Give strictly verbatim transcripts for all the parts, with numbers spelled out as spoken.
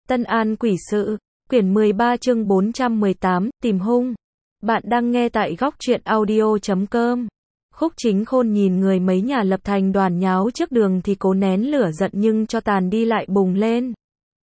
Tân An Quỷ Sự, quyển mười ba chương bốn trăm mười tám, tìm hung. Bạn đang nghe tại góc truyện audio chấm com. Khúc Chính Khôn nhìn người mấy nhà lập thành đoàn nháo trước đường thì cố nén lửa giận nhưng cho tàn đi lại bùng lên.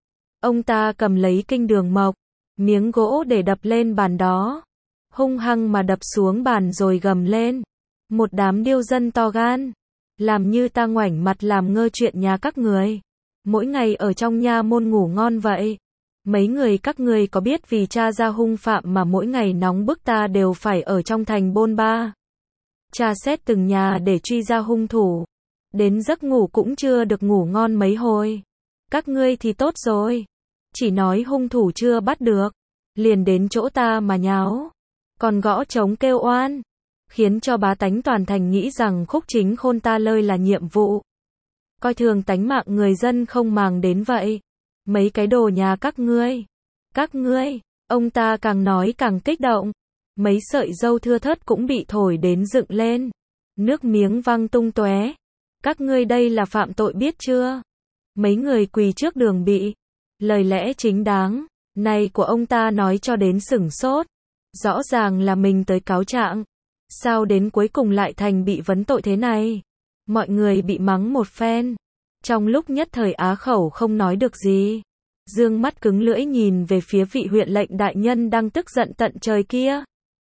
Ông ta cầm lấy kinh đường mộc, miếng gỗ để đập lên bàn đó. Hung hăng mà đập xuống bàn rồi gầm lên. Một đám điêu dân to gan. Làm như ta ngoảnh mặt làm ngơ chuyện nhà các người. Mỗi ngày ở trong nha môn ngủ ngon vậy. Mấy người các người có biết vì cha ra hung phạm mà mỗi ngày nóng bức ta đều phải ở trong thành bôn ba. Tra xét từng nhà để truy ra hung thủ. Đến giấc ngủ cũng chưa được ngủ ngon mấy hồi. Các ngươi thì tốt rồi. Chỉ nói hung thủ chưa bắt được. Liền đến chỗ ta mà nháo. Còn gõ trống kêu oan. Khiến cho bá tánh toàn thành nghĩ rằng Khúc Chính Khôn ta lơi là nhiệm vụ. Coi thường tánh mạng người dân không màng đến vậy. Mấy cái đồ nhà các ngươi. Các ngươi. Ông ta càng nói càng kích động. Mấy sợi râu thưa thớt cũng bị thổi đến dựng lên. Nước miếng văng tung tóe. Các ngươi đây là phạm tội biết chưa? Mấy người quỳ trước đường bị. Lời lẽ chính đáng này của ông ta nói cho đến sửng sốt. Rõ ràng là mình tới cáo trạng. Sao đến cuối cùng lại thành bị vấn tội thế này? Mọi người bị mắng một phen. Trong lúc nhất thời á khẩu không nói được gì. Dương mắt cứng lưỡi nhìn về phía vị huyện lệnh đại nhân đang tức giận tận trời kia.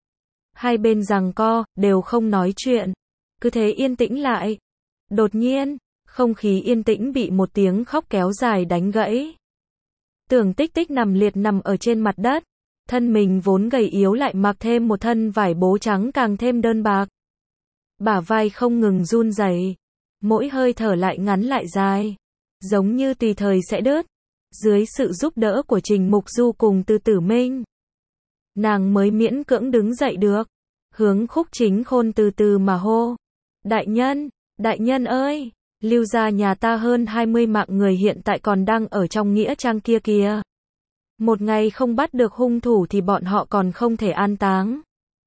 Hai bên giằng co, đều không nói chuyện. Cứ thế yên tĩnh lại. Đột nhiên, không khí yên tĩnh bị một tiếng khóc kéo dài đánh gãy. Tưởng Tích Tích nằm liệt nằm ở trên mặt đất. Thân mình vốn gầy yếu lại mặc thêm một thân vải bố trắng càng thêm đơn bạc. Bả vai không ngừng run rẩy, mỗi hơi thở lại ngắn lại dài, giống như tùy thời sẽ đứt. Dưới sự giúp đỡ của Trình Mục Du cùng Từ Tử Minh, nàng mới miễn cưỡng đứng dậy được, hướng Khúc Chính Khôn từ từ mà hô. Đại nhân, đại nhân ơi, Lưu gia nhà ta hơn hai mươi mạng người hiện tại còn đang ở trong nghĩa trang kia kìa. Một ngày không bắt được hung thủ thì bọn họ còn không thể an táng.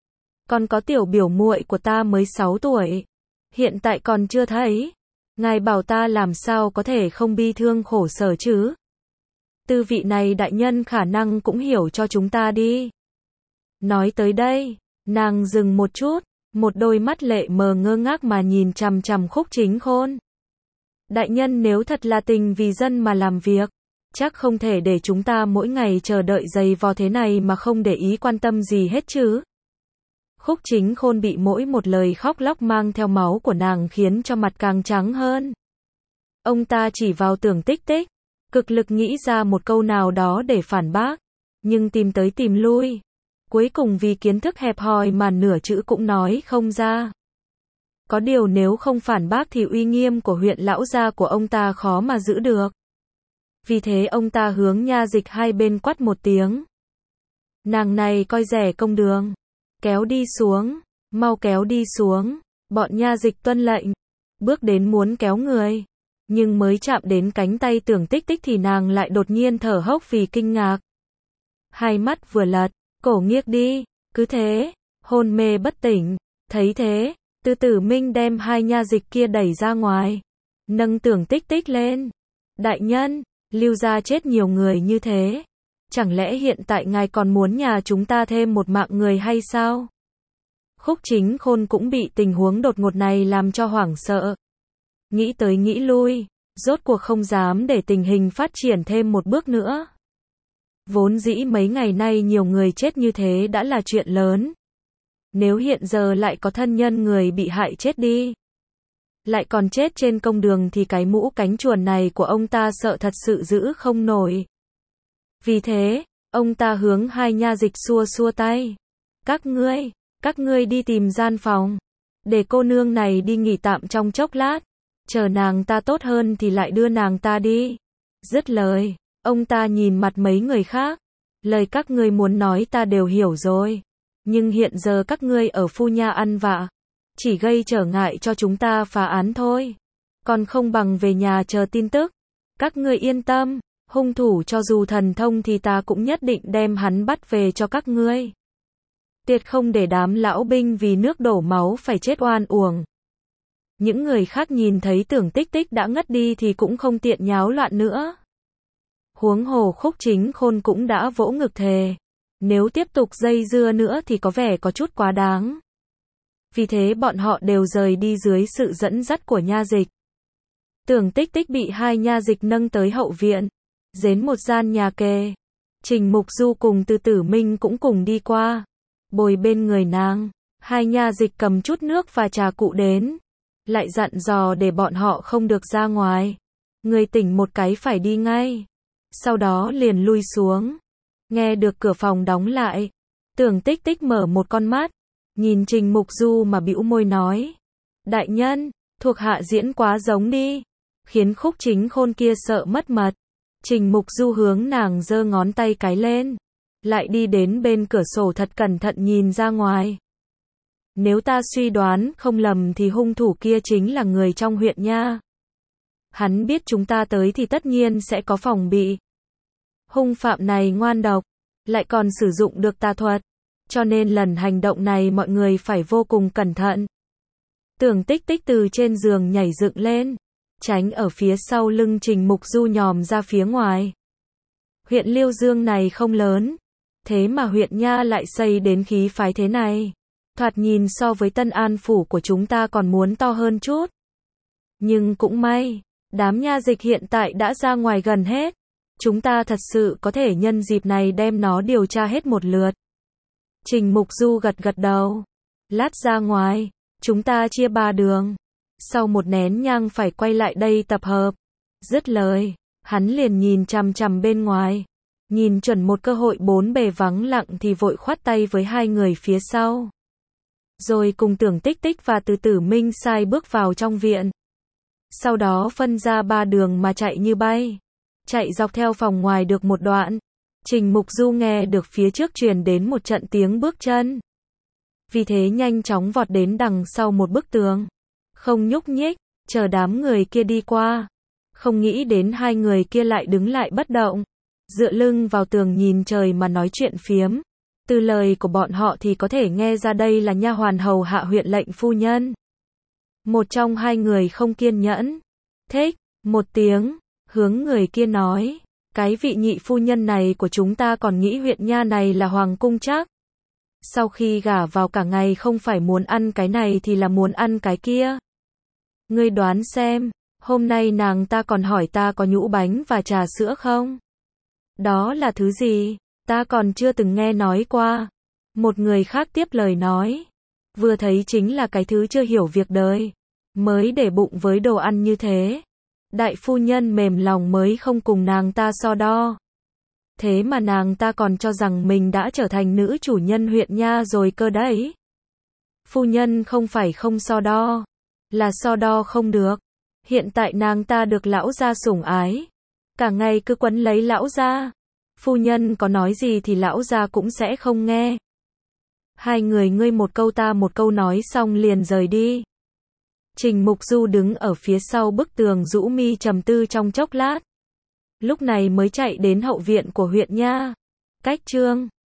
Còn có tiểu biểu muội của ta mới sáu tuổi. Hiện tại còn chưa thấy. Ngài bảo ta làm sao có thể không bi thương khổ sở chứ? Tư vị này đại nhân khả năng cũng hiểu cho chúng ta đi. Nói tới đây, nàng dừng một chút, một đôi mắt lệ mờ ngơ ngác mà nhìn chằm chằm Khúc Chính Khôn. Đại nhân nếu thật là tình vì dân mà làm việc, chắc không thể để chúng ta mỗi ngày chờ đợi giày vò thế này mà không để ý quan tâm gì hết chứ. Khúc Chính Khôn bị mỗi một lời khóc lóc mang theo máu của nàng khiến cho mặt càng trắng hơn. Ông ta chỉ vào Tưởng Tích Tích, cực lực nghĩ ra một câu nào đó để phản bác, nhưng tìm tới tìm lui. Cuối cùng vì kiến thức hẹp hòi mà nửa chữ cũng nói không ra. Có điều nếu không phản bác thì uy nghiêm của huyện lão gia của ông ta khó mà giữ được. Vì thế ông ta hướng nha dịch hai bên quát một tiếng. Nàng này coi rẻ công đường. Kéo đi xuống, mau kéo đi xuống. Bọn nha dịch tuân lệnh, bước đến muốn kéo người. Nhưng mới chạm đến cánh tay Tưởng Tích Tích thì nàng lại đột nhiên thở hốc vì kinh ngạc. Hai mắt vừa lật, cổ nghiêng đi, cứ thế, hôn mê bất tỉnh. Thấy thế, Từ Tử Minh đem hai nha dịch kia đẩy ra ngoài. Nâng Tưởng Tích Tích lên. Đại nhân, Lưu gia chết nhiều người như thế. Chẳng lẽ hiện tại ngài còn muốn nhà chúng ta thêm một mạng người hay sao? Khúc Chính Khôn cũng bị tình huống đột ngột này làm cho hoảng sợ. Nghĩ tới nghĩ lui, rốt cuộc không dám để tình hình phát triển thêm một bước nữa. Vốn dĩ mấy ngày nay nhiều người chết như thế đã là chuyện lớn. Nếu hiện giờ lại có thân nhân người bị hại chết đi, lại còn chết trên công đường thì cái mũ cánh chuồn này của ông ta sợ thật sự giữ không nổi. Vì thế, ông ta hướng hai nha dịch xua xua tay. Các ngươi, các ngươi đi tìm gian phòng. Để cô nương này đi nghỉ tạm trong chốc lát. Chờ nàng ta tốt hơn thì lại đưa nàng ta đi. Dứt lời, ông ta nhìn mặt mấy người khác. Lời các ngươi muốn nói ta đều hiểu rồi. Nhưng hiện giờ các ngươi ở phu nha ăn vạ. Chỉ gây trở ngại cho chúng ta phá án thôi. Còn không bằng về nhà chờ tin tức. Các ngươi yên tâm. Hung thủ cho dù thần thông thì ta cũng nhất định đem hắn bắt về cho các ngươi. Tiệt không để đám lão binh vì nước đổ máu phải chết oan uổng. Những người khác nhìn thấy Tưởng Tích Tích đã ngất đi thì cũng không tiện nháo loạn nữa. Huống hồ Khúc Chính Khôn cũng đã vỗ ngực thề. Nếu tiếp tục dây dưa nữa thì có vẻ có chút quá đáng. Vì thế bọn họ đều rời đi dưới sự dẫn dắt của Nha Dịch. Tưởng Tích Tích bị hai nha dịch nâng tới hậu viện, đến một gian nhà kề. Trình Mục Du cùng Từ Tử Minh cũng cùng đi qua, bồi bên người nàng. Hai nha dịch cầm chút nước và trà cụ đến, lại dặn dò để bọn họ không được ra ngoài. Người tỉnh một cái phải đi ngay. Sau đó liền lui xuống. Nghe được cửa phòng đóng lại, Tưởng Tích Tích mở một con mắt, nhìn Trình Mục Du mà bĩu môi nói: đại nhân, thuộc hạ diễn quá giống đi, khiến Khúc Chính Khôn kia sợ mất mật. Trình Mục Du hướng nàng giơ ngón tay cái lên, lại đi đến bên cửa sổ thật cẩn thận nhìn ra ngoài. Nếu ta suy đoán không lầm thì hung thủ kia chính là người trong huyện nha. Hắn biết chúng ta tới thì tất nhiên sẽ có phòng bị. Hung phạm này ngoan độc, lại còn sử dụng được tà thuật, cho nên lần hành động này mọi người phải vô cùng cẩn thận. Tưởng Tích Tích từ trên giường nhảy dựng lên, tránh ở phía sau lưng Trình Mục Du nhòm ra phía ngoài. Huyện Liêu Dương này không lớn, thế mà huyện nha lại xây đến khí phái thế này. Thoạt nhìn so với Tân An phủ của chúng ta còn muốn to hơn chút. Nhưng cũng may, đám nha dịch hiện tại đã ra ngoài gần hết. Chúng ta thật sự có thể nhân dịp này đem nó điều tra hết một lượt. Trình Mục Du gật gật đầu. Lát ra ngoài, chúng ta chia ba đường. Sau một nén nhang phải quay lại đây tập hợp. Dứt lời, hắn liền nhìn chằm chằm bên ngoài. Nhìn chuẩn một cơ hội bốn bề vắng lặng thì vội khoát tay với hai người phía sau. Rồi cùng Tưởng Tích Tích và Từ Tử Minh sai bước vào trong viện. Sau đó phân ra ba đường mà chạy như bay. Chạy dọc theo phòng ngoài được một đoạn, Trình Mục Du nghe được phía trước truyền đến một trận tiếng bước chân. Vì thế nhanh chóng vọt đến đằng sau một bức tường, không nhúc nhích, chờ đám người kia đi qua. Không nghĩ đến hai người kia lại đứng lại bất động, dựa lưng vào tường nhìn trời mà nói chuyện phiếm. Từ lời của bọn họ thì có thể nghe ra đây là nha hoàn hầu hạ huyện lệnh phu nhân. Một trong hai người không kiên nhẫn, thích một tiếng, hướng người kia nói: cái vị nhị phu nhân này của chúng ta còn nghĩ huyện nha này là hoàng cung chắc. Sau khi gả vào cả ngày không phải muốn ăn cái này thì là muốn ăn cái kia. Ngươi đoán xem, hôm nay nàng ta còn hỏi ta có nhũ bánh và trà sữa không? Đó là thứ gì? Ta còn chưa từng nghe nói qua. Một người khác tiếp lời nói: vừa thấy chính là cái thứ chưa hiểu việc đời, mới để bụng với đồ ăn như thế. Đại phu nhân mềm lòng mới không cùng nàng ta so đo. Thế mà nàng ta còn cho rằng mình đã trở thành nữ chủ nhân huyện nha rồi cơ đấy. Phu nhân không phải không so đo, là so đo không được. Hiện tại nàng ta được lão gia sủng ái, cả ngày cứ quấn lấy lão gia. Phu nhân có nói gì thì lão gia cũng sẽ không nghe. Hai người ngươi một câu ta một câu nói xong liền rời đi. Trình Mục Du đứng ở phía sau bức tường rũ mi trầm tư trong chốc lát. Lúc này mới chạy đến hậu viện của huyện nha. Cách chương